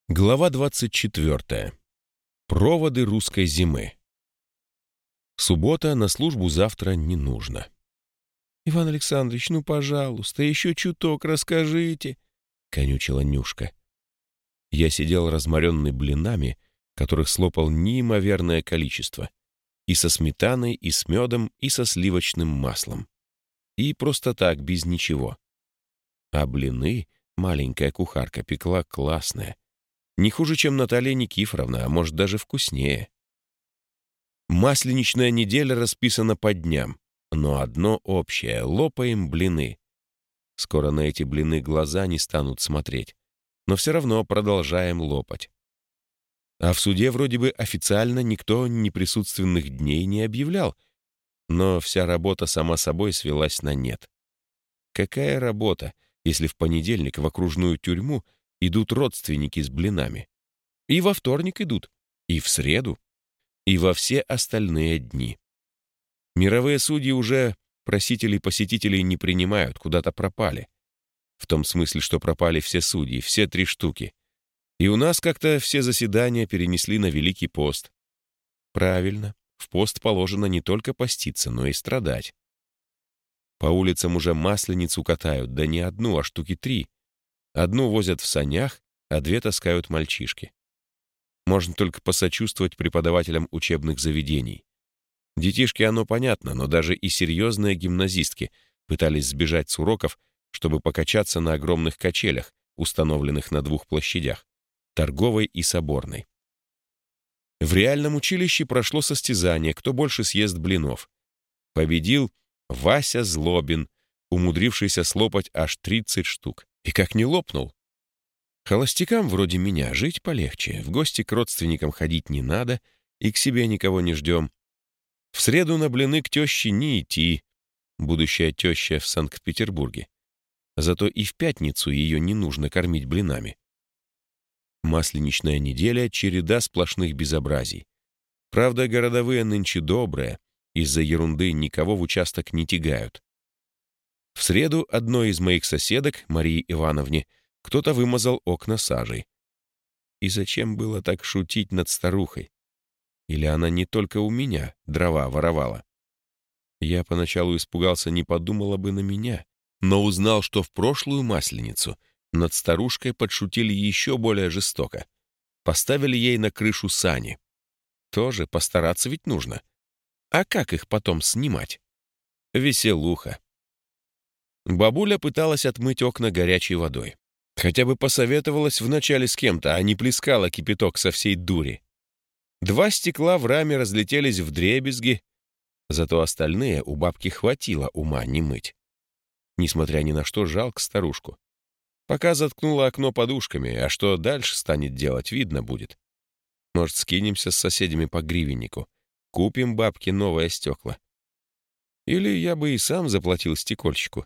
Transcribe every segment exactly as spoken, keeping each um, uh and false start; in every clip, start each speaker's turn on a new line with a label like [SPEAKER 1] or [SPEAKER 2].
[SPEAKER 1] Глава двадцать четвёртая. Проводы русской зимы. Суббота, на службу завтра не нужно. «Иван Александрович, ну, пожалуйста, еще чуток расскажите», — конючила Нюшка. Я сидел разморенный блинами, которых слопал неимоверное количество. И со сметаной, и с медом, и со сливочным маслом. И просто так, без ничего. А блины маленькая кухарка пекла классные. Не хуже, чем Наталья Никифоровна, а может, даже вкуснее. Масленичная неделя расписана по дням, но одно общее — лопаем блины. Скоро на эти блины глаза не станут смотреть, но все равно продолжаем лопать. А в суде вроде бы официально никто неприсутственных дней не объявлял, но вся работа сама собой свелась на нет. Какая работа, если в понедельник в окружную тюрьму идут родственники с блинами? И во вторник идут, и в среду, и во все остальные дни. Мировые судьи уже просителей-посетителей не принимают, куда-то пропали. В том смысле, что пропали все судьи, все три штуки. И у нас как-то все заседания перенесли на Великий пост. Правильно, в пост положено не только поститься, но и страдать. По улицам уже масленицу катают, да не одну, а штуки три. Одну возят в санях, а две таскают мальчишки. Можно только посочувствовать преподавателям учебных заведений. Детишки, оно понятно, но даже и серьезные гимназистки пытались сбежать с уроков, чтобы покачаться на огромных качелях, установленных на двух площадях — Торговой и Соборной. В реальном училище прошло состязание, кто больше съест блинов. Победил Вася Злобин, умудрившийся слопать аж тридцать штук. И как не лопнул. Холостякам вроде меня жить полегче, в гости к родственникам ходить не надо и к себе никого не ждем. В среду на блины к теще не идти, будущая теща в Санкт-Петербурге. Зато и в пятницу ее не нужно кормить блинами. Масленичная неделя — череда сплошных безобразий. Правда, городовые нынче добрые, из-за ерунды никого в участок не тягают. В среду одной из моих соседок, Марии Ивановне, кто-то вымазал окна сажей. И зачем было так шутить над старухой? Или она не только у меня дрова воровала? Я поначалу испугался, не подумала бы на меня, но узнал, что в прошлую Масленицу над старушкой подшутили еще более жестоко. Поставили ей на крышу сани. Тоже постараться ведь нужно. А как их потом снимать? Веселуха. Бабуля пыталась отмыть окна горячей водой. Хотя бы посоветовалась вначале с кем-то, а не плескала кипяток со всей дури. Два стекла в раме разлетелись вдребезги, зато остальные у бабки хватило ума не мыть. Несмотря ни на что, жалко старушку. Пока заткнула окно подушками, а что дальше станет делать, видно будет. Может, скинемся с соседями по гривеннику, купим бабке новые стекла. Или я бы и сам заплатил стекольщику.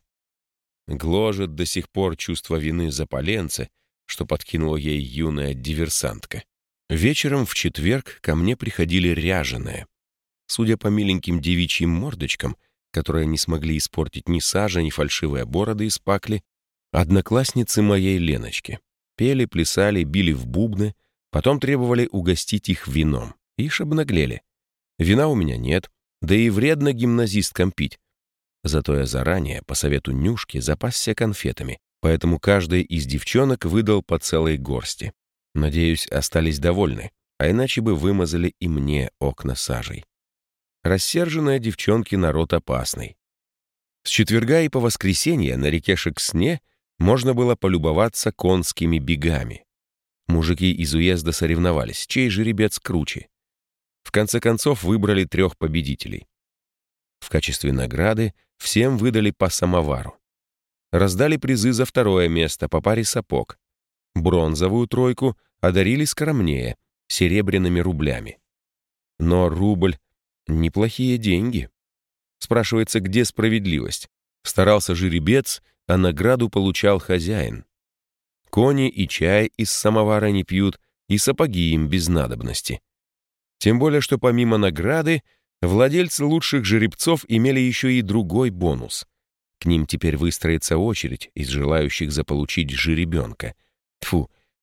[SPEAKER 1] Гложет до сих пор чувство вины за поленце, что подкинула ей юная диверсантка. Вечером в четверг ко мне приходили ряженые. Судя по миленьким девичьим мордочкам, которые не смогли испортить ни сажа, ни фальшивые бороды из пакли, одноклассницы моей Леночки. Пели, плясали, били в бубны, потом требовали угостить их вином. Ишь обнаглели. Вина у меня нет, да и вредно гимназисткам пить. Зато я заранее, по совету Нюшки, запасся конфетами, поэтому каждой из девчонок выдал по целой горсти. Надеюсь, остались довольны, а иначе бы вымазали и мне окна сажей. Рассерженные девчонки — народ опасный. С четверга и по воскресенье на реке Шексне можно было полюбоваться конскими бегами. Мужики из уезда соревновались, чей жеребец круче. В конце концов выбрали трех победителей. В качестве награды всем выдали по самовару. Раздали призы за второе место по паре сапог. Бронзовую тройку одарили скромнее, серебряными рублями. Но рубль — неплохие деньги. Спрашивается, где справедливость? Старался жеребец, а награду получал хозяин. Кони и чай из самовара не пьют, и сапоги им без надобности. Тем более, что помимо награды владельцы лучших жеребцов имели еще и другой бонус. К ним теперь выстроится очередь из желающих заполучить жеребенка. Тьфу,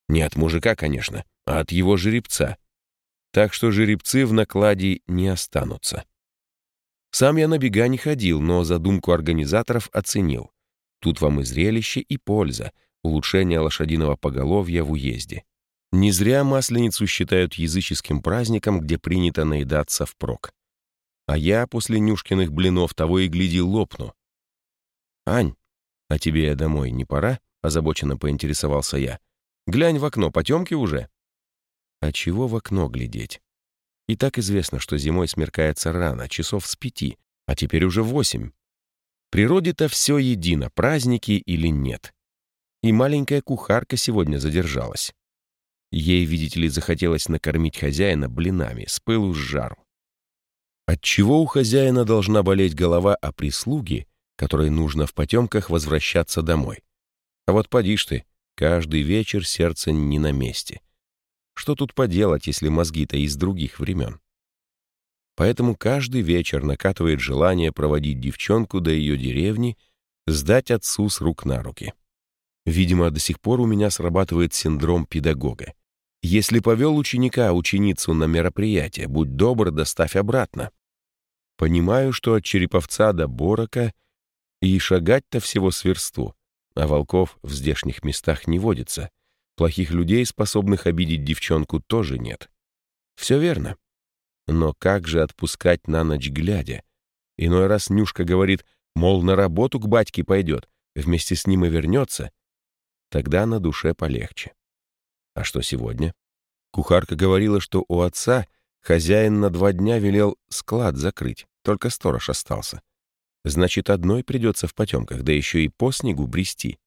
[SPEAKER 1] Не от мужика, конечно, а от его жеребца. Так что жеребцы в накладе не останутся. Сам я на бега не ходил, но задумку организаторов оценил. Тут вам и зрелище, и польза, улучшение лошадиного поголовья в уезде. Не зря Масленицу считают языческим праздником, где принято наедаться впрок. А я после Нюшкиных блинов того и гляди лопну. «Ань, а тебе домой не пора?» — озабоченно поинтересовался я. «Глянь в окно, потемки уже?» А чего в окно глядеть? И так известно, что зимой смеркается рано, часов с пяти, а теперь уже восемь. Природе-то все едино, праздники или нет. И маленькая кухарка сегодня задержалась. Ей, видите ли, захотелось накормить хозяина блинами, с пылу с жару. Отчего у хозяина должна болеть голова о прислуге, которой нужно в потемках возвращаться домой? А вот поди ж ты, каждый вечер сердце не на месте. Что тут поделать, если мозги-то из других времен? Поэтому каждый вечер накатывает желание проводить девчонку до ее деревни, сдать отцу с рук на руки. Видимо, до сих пор у меня срабатывает синдром педагога. Если повел ученика, ученицу на мероприятие, будь добр, доставь обратно. Понимаю, что от Череповца до Борока и шагать-то всего с версту, а волков в здешних местах не водится. Плохих людей, способных обидеть девчонку, тоже нет. Все верно. Но как же отпускать на ночь глядя? Иной раз Нюшка говорит, мол, на работу к батьке пойдет, вместе с ним и вернется. Тогда на душе полегче. А что сегодня? Кухарка говорила, что у отца хозяин на два дня велел склад закрыть, только сторож остался. Значит, одной придется в потемках, да еще и по снегу брести.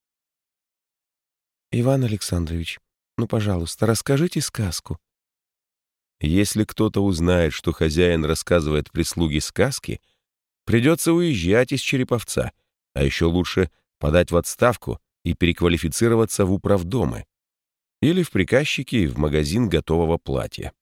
[SPEAKER 1] «Иван Александрович, ну, пожалуйста, расскажите сказку». Если кто-то узнает, что хозяин рассказывает прислуге сказки, придется уезжать из Череповца, а еще лучше подать в отставку и переквалифицироваться в управдомы или в приказчики в магазин готового платья.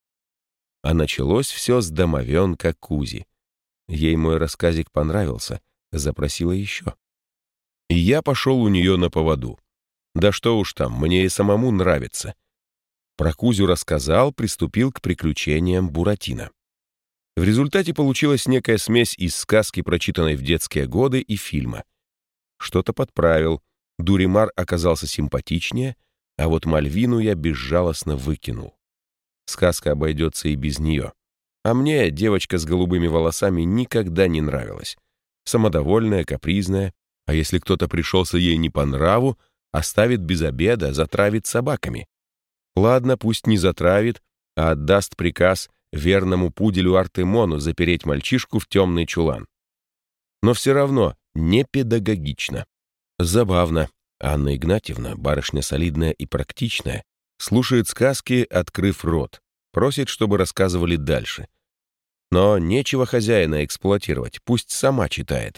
[SPEAKER 1] А началось все с домовенка Кузи. Ей мой рассказик понравился, запросила еще. И я пошел у нее на поводу. Да что уж там, мне и самому нравится. Про Кузю рассказал, приступил к приключениям Буратино. В результате получилась некая смесь из сказки, прочитанной в детские годы, и фильма. Что-то подправил, Дуримар оказался симпатичнее, а вот Мальвину я безжалостно выкинул. Сказка обойдется и без нее. А мне девочка с голубыми волосами никогда не нравилась. Самодовольная, капризная, а если кто-то пришелся ей не по нраву, оставит без обеда, затравит собаками. Ладно, пусть не затравит, а отдаст приказ верному пуделю Артемону запереть мальчишку в темный чулан. Но все равно не педагогично. Забавно. Анна Игнатьевна, барышня солидная и практичная, слушает сказки, открыв рот, просит, чтобы рассказывали дальше. Но нечего хозяина эксплуатировать, пусть сама читает.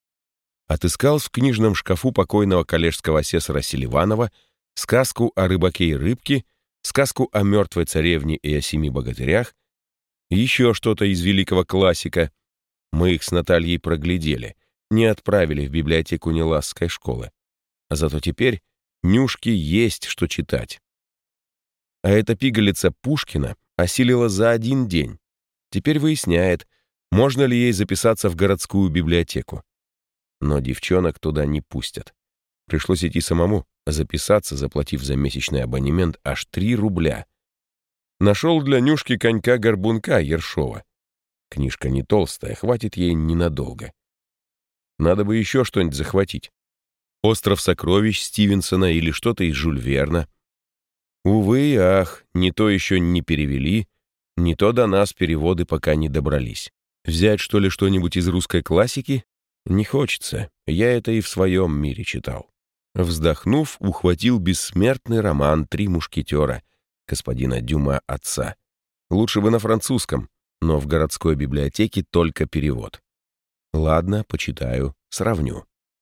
[SPEAKER 1] Отыскал в книжном шкафу покойного коллежского асессора Селиванова сказку о рыбаке и рыбке, сказку о мертвой царевне и о семи богатырях, еще что-то из великого классика. Мы их с Натальей проглядели, не отправили в библиотеку Неласской школы. А зато теперь Нюшке есть что читать. А эта пигалица Пушкина осилила за один день. Теперь выясняет, можно ли ей записаться в городскую библиотеку. Но девчонок туда не пустят. Пришлось идти самому, записаться, заплатив за месячный абонемент аж три рубля. Нашел для Нюшки конька-горбунка Ершова. Книжка не толстая, хватит ей ненадолго. Надо бы еще что-нибудь захватить. «Остров сокровищ» Стивенсона или что-то из Жюль Верна. Увы и ах, не то еще не перевели, не то до нас переводы пока не добрались. Взять, что ли, что-нибудь из русской классики? Не хочется, я это и в своем мире читал. Вздохнув, ухватил бессмертный роман «Три мушкетера» господина Дюма отца. Лучше бы на французском, но в городской библиотеке только перевод. Ладно, почитаю, сравню.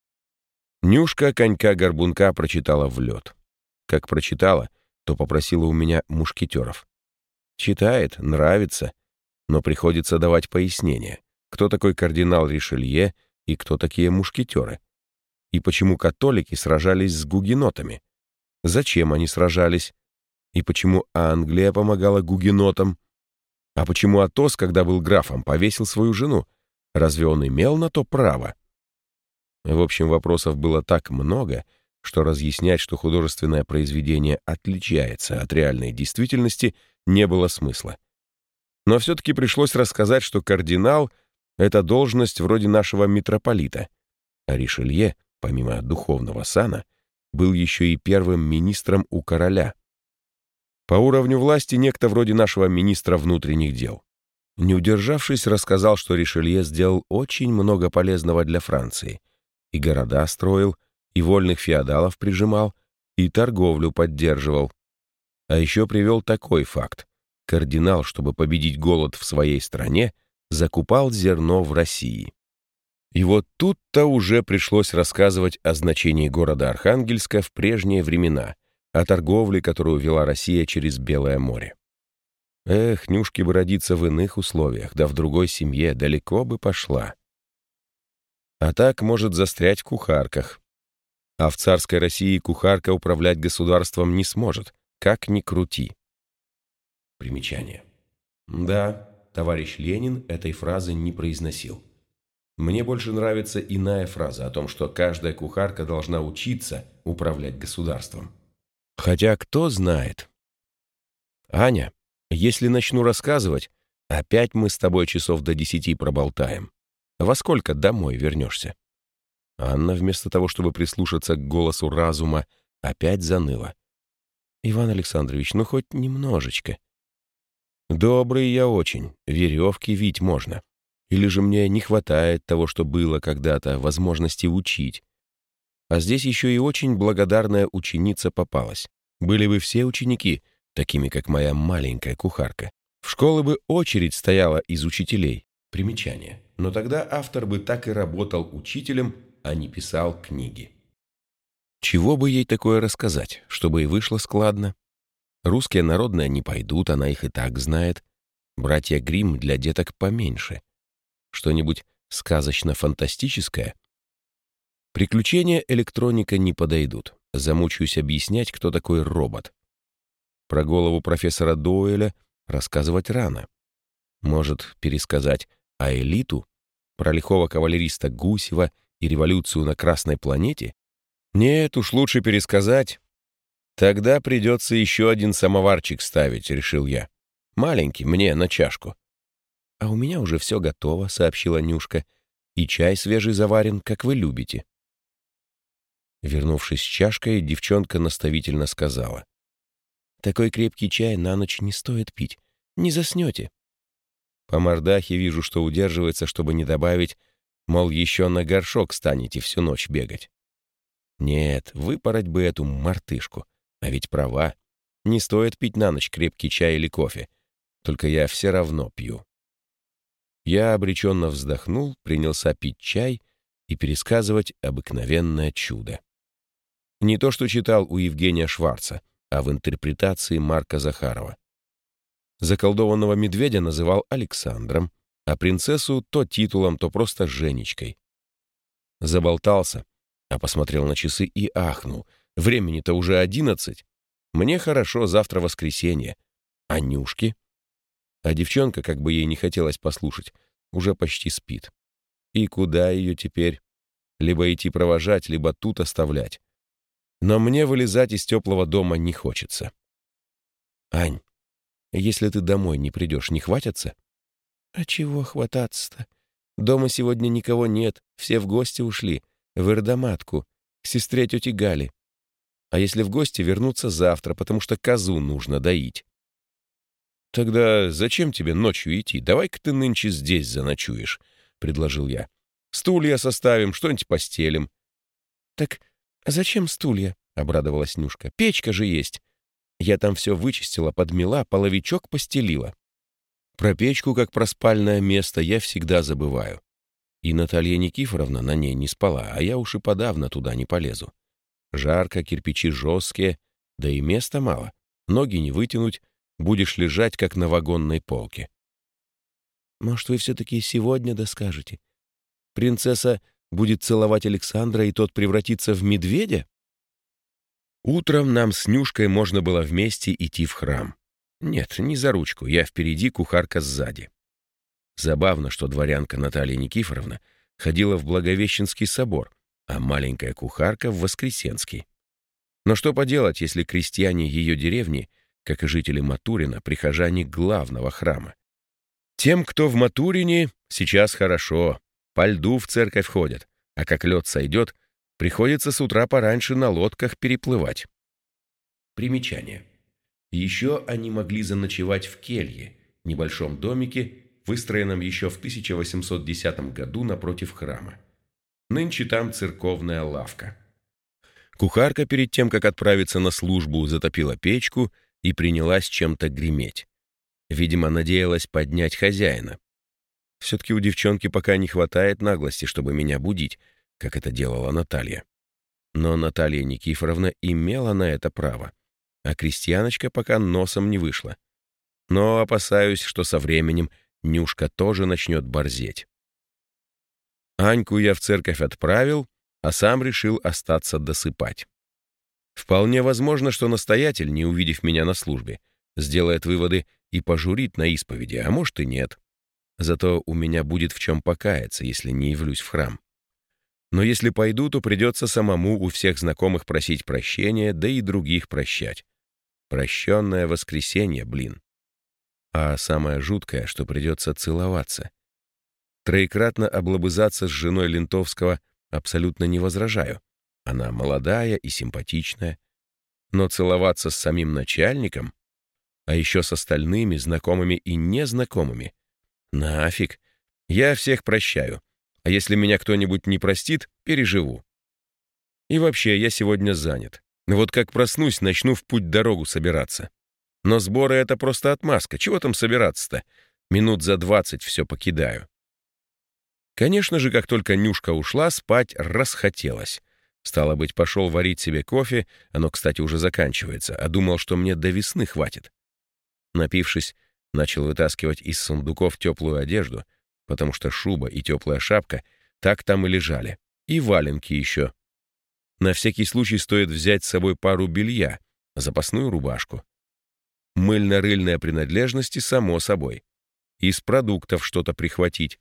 [SPEAKER 1] Нюшка конька-горбунка прочитала в лед. Как прочитала, то попросила у меня мушкетеров. Читает, нравится, но приходится давать пояснения, кто такой кардинал Ришелье и кто такие мушкетеры, и почему католики сражались с гугенотами. Зачем они сражались? И почему Англия помогала гугенотам? А почему Атос, когда был графом, повесил свою жену? Разве он имел на то право? В общем, вопросов было так много, что разъяснять, что художественное произведение отличается от реальной действительности, не было смысла. Но все-таки пришлось рассказать, что кардинал — это должность вроде нашего митрополита, а Ришелье, помимо духовного сана, был еще и первым министром у короля. По уровню власти некто вроде нашего министра внутренних дел. Не удержавшись, рассказал, что Ришелье сделал очень много полезного для Франции. И города строил, и вольных феодалов прижимал, и торговлю поддерживал. А еще привел такой факт. Кардинал, чтобы победить голод в своей стране, закупал зерно в России. И вот тут-то уже пришлось рассказывать о значении города Архангельска в прежние времена, о торговле, которую вела Россия через Белое море. Эх, Нюшке бы родиться в иных условиях, да в другой семье далеко бы пошла. А так может застрять в кухарках. А в царской России кухарка управлять государством не сможет, как ни крути. Примечание. Да, товарищ Ленин этой фразы не произносил. Мне больше нравится иная фраза о том, что каждая кухарка должна учиться управлять государством. Хотя кто знает. Аня, если начну рассказывать, опять мы с тобой часов до десяти проболтаем. Во сколько домой вернешься? Анна, вместо того, чтобы прислушаться к голосу разума, опять заныла. Иван Александрович, ну хоть немножечко. Добрый я очень, веревки вить можно. Или же мне не хватает того, что было когда-то, возможности учить. А здесь еще и очень благодарная ученица попалась. Были бы все ученики, такими как моя маленькая кухарка. В школы бы очередь стояла из учителей. Примечание. Но тогда автор бы так и работал учителем, а не писал книги. Чего бы ей такое рассказать, чтобы и вышло складно? Русские народные не пойдут, она их и так знает. Братья Гримм для деток поменьше. Что-нибудь сказочно-фантастическое? Приключения электроника не подойдут. Замучаюсь объяснять, кто такой робот. Про голову профессора Доуэля рассказывать рано. Может, пересказать Аэлиту, про лихого кавалериста Гусева и революцию на Красной планете? Нет, уж лучше пересказать. Тогда придется еще один самоварчик ставить, решил я. Маленький, мне на чашку. «А у меня уже все готово», — сообщила Нюшка. «И чай свежий заварен, как вы любите». Вернувшись с чашкой, девчонка наставительно сказала. «Такой крепкий чай на ночь не стоит пить. Не заснете». По мордахе вижу, что удерживается, чтобы не добавить, мол, еще на горшок станете всю ночь бегать. Нет, выпороть бы эту мартышку. А ведь права. Не стоит пить на ночь крепкий чай или кофе. Только я все равно пью. Я обреченно вздохнул, принялся пить чай и пересказывать обыкновенное чудо. Не то, что читал у Евгения Шварца, а в интерпретации Марка Захарова. Заколдованного медведя называл Александром, а принцессу то титулом, то просто Женечкой. Заболтался, а посмотрел на часы и ахнул. Времени-то уже одиннадцать. Мне хорошо, завтра воскресенье. А Нюшке? А девчонка, как бы ей не хотелось послушать, уже почти спит. И куда ее теперь? Либо идти провожать, либо тут оставлять. Но мне вылезать из теплого дома не хочется. Ань, если ты домой не придешь, не хватятся? А чего хвататься-то? Дома сегодня никого нет, все в гости ушли, в Ирдоматку, к сестре тети Гали. А если в гости, вернуться завтра, потому что козу нужно доить. «Тогда зачем тебе ночью идти? Давай-ка ты нынче здесь заночуешь», — предложил я. «Стулья составим, что-нибудь постелим». «Так зачем стулья?» — обрадовалась Нюшка. «Печка же есть. Я там все вычистила, подмела, половичок постелила». Про печку, как про спальное место, я всегда забываю. И Наталья Никифоровна на ней не спала, а я уж и подавно туда не полезу. Жарко, кирпичи жесткие, да и места мало. Ноги не вытянуть, будешь лежать, как на вагонной полке. Может, вы все-таки сегодня доскажете? Принцесса будет целовать Александра, и тот превратится в медведя? Утром нам с Нюшкой можно было вместе идти в храм. Нет, не за ручку, я впереди, кухарка сзади. Забавно, что дворянка Наталья Никифоровна ходила в Благовещенский собор, а маленькая кухарка — в Воскресенский. Но что поделать, если крестьяне ее деревни, как и жители Матурина, прихожане главного храма? Тем, кто в Матурине, сейчас хорошо, по льду в церковь ходят, а как лед сойдет, приходится с утра пораньше на лодках переплывать. Примечание. Еще они могли заночевать в келье, небольшом домике, выстроенном еще в тысяча восемьсот десятом году напротив храма. Нынче там церковная лавка. Кухарка перед тем, как отправиться на службу, затопила печку и принялась чем-то греметь. Видимо, надеялась поднять хозяина. Все-таки у девчонки пока не хватает наглости, чтобы меня будить, как это делала Наталья. Но Наталья Никифоровна имела на это право, а крестьяночка пока носом не вышла. Но опасаюсь, что со временем Нюшка тоже начнет борзеть. Аньку я в церковь отправил, а сам решил остаться досыпать. Вполне возможно, что настоятель, не увидев меня на службе, сделает выводы и пожурит на исповеди, а может и нет. Зато у меня будет в чем покаяться, если не явлюсь в храм. Но если пойду, то придется самому у всех знакомых просить прощения, да и других прощать. Прощенное воскресенье, блин. А самое жуткое, что придется целоваться. Троекратно облобызаться с женой Лентовского абсолютно не возражаю. Она молодая и симпатичная. Но целоваться с самим начальником, а еще с остальными, знакомыми и незнакомыми, нафиг. Я всех прощаю. А если меня кто-нибудь не простит, переживу. И вообще, я сегодня занят. Вот как проснусь, начну в путь-дорогу собираться. Но сборы — это просто отмазка. Чего там собираться-то? Минут за двадцать все покидаю. Конечно же, как только Нюшка ушла, спать расхотелось. Стало быть, пошел варить себе кофе, оно, кстати, уже заканчивается, а думал, что мне до весны хватит. Напившись, начал вытаскивать из сундуков теплую одежду, потому что шуба и теплая шапка так там и лежали, и валенки еще. На всякий случай стоит взять с собой пару белья, запасную рубашку. Мыльно-рыльные принадлежности, само собой. Из продуктов что-то прихватить.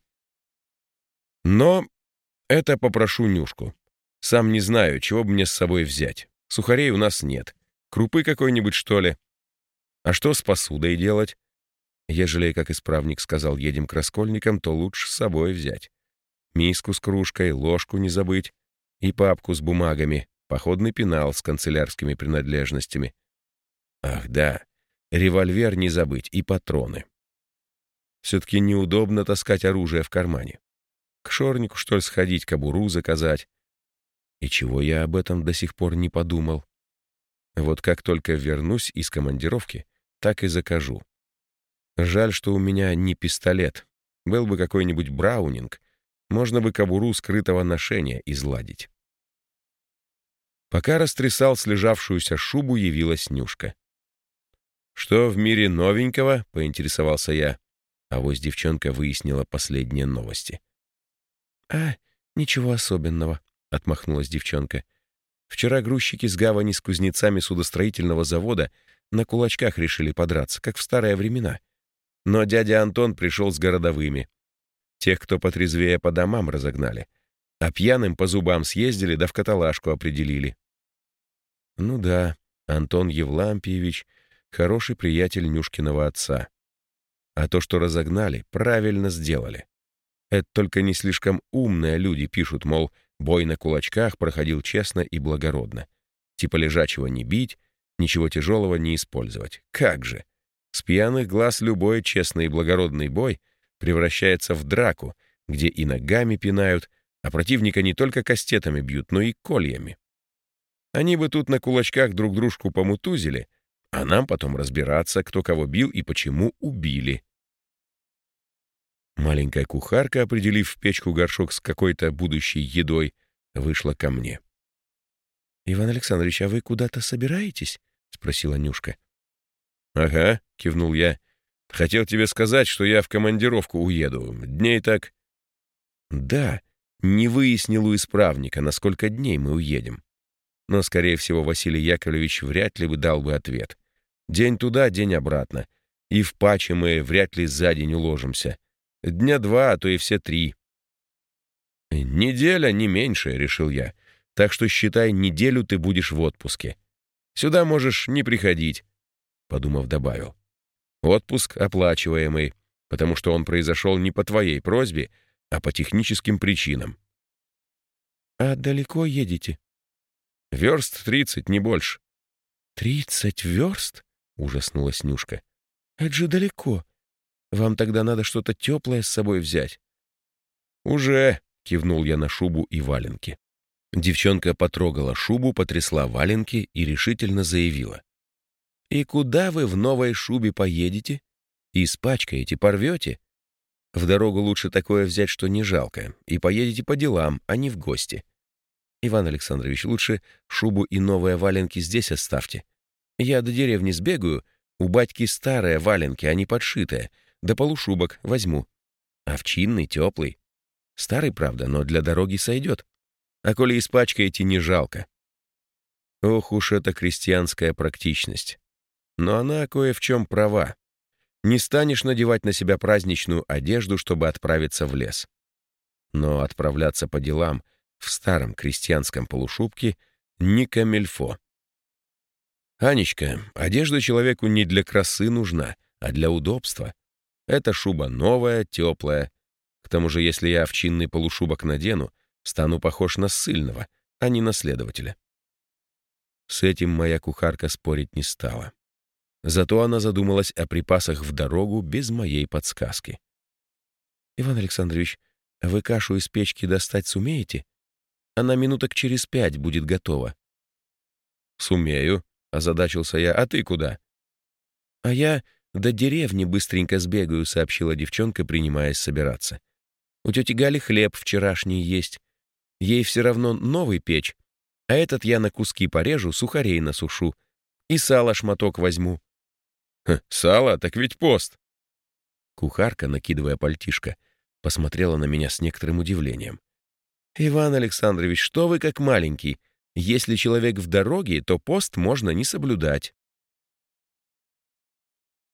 [SPEAKER 1] Но это попрошу Нюшку. Сам не знаю, чего бы мне с собой взять. Сухарей у нас нет. Крупы какой-нибудь, что ли? А что с посудой делать? Ежели, как исправник сказал, едем к раскольникам, то лучше с собой взять. Миску с кружкой, ложку не забыть и папку с бумагами, походный пенал с канцелярскими принадлежностями. Ах да, револьвер не забыть и патроны. Все-таки неудобно таскать оружие в кармане. К шорнику, что ли, сходить, кобуру заказать? И чего я об этом до сих пор не подумал? Вот как только вернусь из командировки, так и закажу. Жаль, что у меня не пистолет. Был бы какой-нибудь браунинг, можно бы кобуру скрытого ношения изладить. Пока растрясал слежавшуюся шубу, явилась Нюшка. «Что в мире новенького?» — поинтересовался я. Авось девчонка выяснила последние новости. «А, ничего особенного», — отмахнулась девчонка. «Вчера грузчики с гавани с кузнецами судостроительного завода на кулачках решили подраться, как в старые времена. Но дядя Антон пришел с городовыми. Тех, кто потрезвее, по домам разогнали, а пьяным по зубам съездили да в каталажку определили». Ну да, Антон Евлампиевич — хороший приятель Нюшкиного отца. А то, что разогнали, правильно сделали. Это только не слишком умные люди пишут, мол, бой на кулачках проходил честно и благородно. Типа лежачего не бить, ничего тяжелого не использовать. Как же! С пьяных глаз любой честный и благородный бой превращается в драку, где и ногами пинают, а противника не только кастетами бьют, но и кольями. Они бы тут на кулачках друг дружку помутузили, а нам потом разбираться, кто кого бил и почему убили. Маленькая кухарка, определив в печку горшок с какой-то будущей едой, вышла ко мне. «Иван Александрович, а вы куда-то собираетесь?» — спросила Нюшка. «Ага», — кивнул я. «Хотел тебе сказать, что я в командировку уеду. Дней так...» «Да, не выяснил у исправника, на сколько дней мы уедем. Но, скорее всего, Василий Яковлевич вряд ли бы дал бы ответ. День туда, день обратно. И в паче мы вряд ли за день уложимся. Дня два, а то и все три. «Неделя, не меньше», — решил я. «Так что, считай, неделю ты будешь в отпуске. Сюда можешь не приходить», — подумав, добавил. «Отпуск оплачиваемый, потому что он произошел не по твоей просьбе, а по техническим причинам». «А далеко едете?» «Верст тридцать, не больше». «Тридцать верст?» — ужаснулась Нюшка. «Это же далеко. Вам тогда надо что-то теплое с собой взять». «Уже», — кивнул я на шубу и валенки. Девчонка потрогала шубу, потрясла валенки и решительно заявила. «И куда вы в новой шубе поедете? Испачкаете, порвете? В дорогу лучше такое взять, что не жалко, и поедете по делам, а не в гости. Иван Александрович, лучше шубу и новые валенки здесь оставьте. Я до деревни сбегаю, у батьки старые валенки, а не подшитые, да полушубок возьму. Овчинный, теплый. Старый, правда, но для дороги сойдет. А коли испачкаете, не жалко». Ох уж эта крестьянская практичность. Но она кое в чем права. Не станешь надевать на себя праздничную одежду, чтобы отправиться в лес. Но отправляться по делам в старом крестьянском полушубке не камильфо. «Анечка, одежда человеку не для красы нужна, а для удобства. Эта шуба новая, теплая. К тому же, если я овчинный полушубок надену, стану похож на ссыльного, а не на следователя». С этим моя кухарка спорить не стала. Зато она задумалась о припасах в дорогу без моей подсказки. «Иван Александрович, вы кашу из печки достать сумеете? Она минуток через пять будет готова». «Сумею», — озадачился я. «А ты куда?» «А я до деревни быстренько сбегаю», — сообщила девчонка, принимаясь собираться. «У тети Гали хлеб вчерашний есть. Ей все равно новый печь, а этот я на куски порежу, сухарей насушу. И сало шматок возьму». «Хм, сало? Так ведь пост!» Кухарка, накидывая пальтишко, посмотрела на меня с некоторым удивлением. «Иван Александрович, что вы как маленький? Если человек в дороге, то пост можно не соблюдать».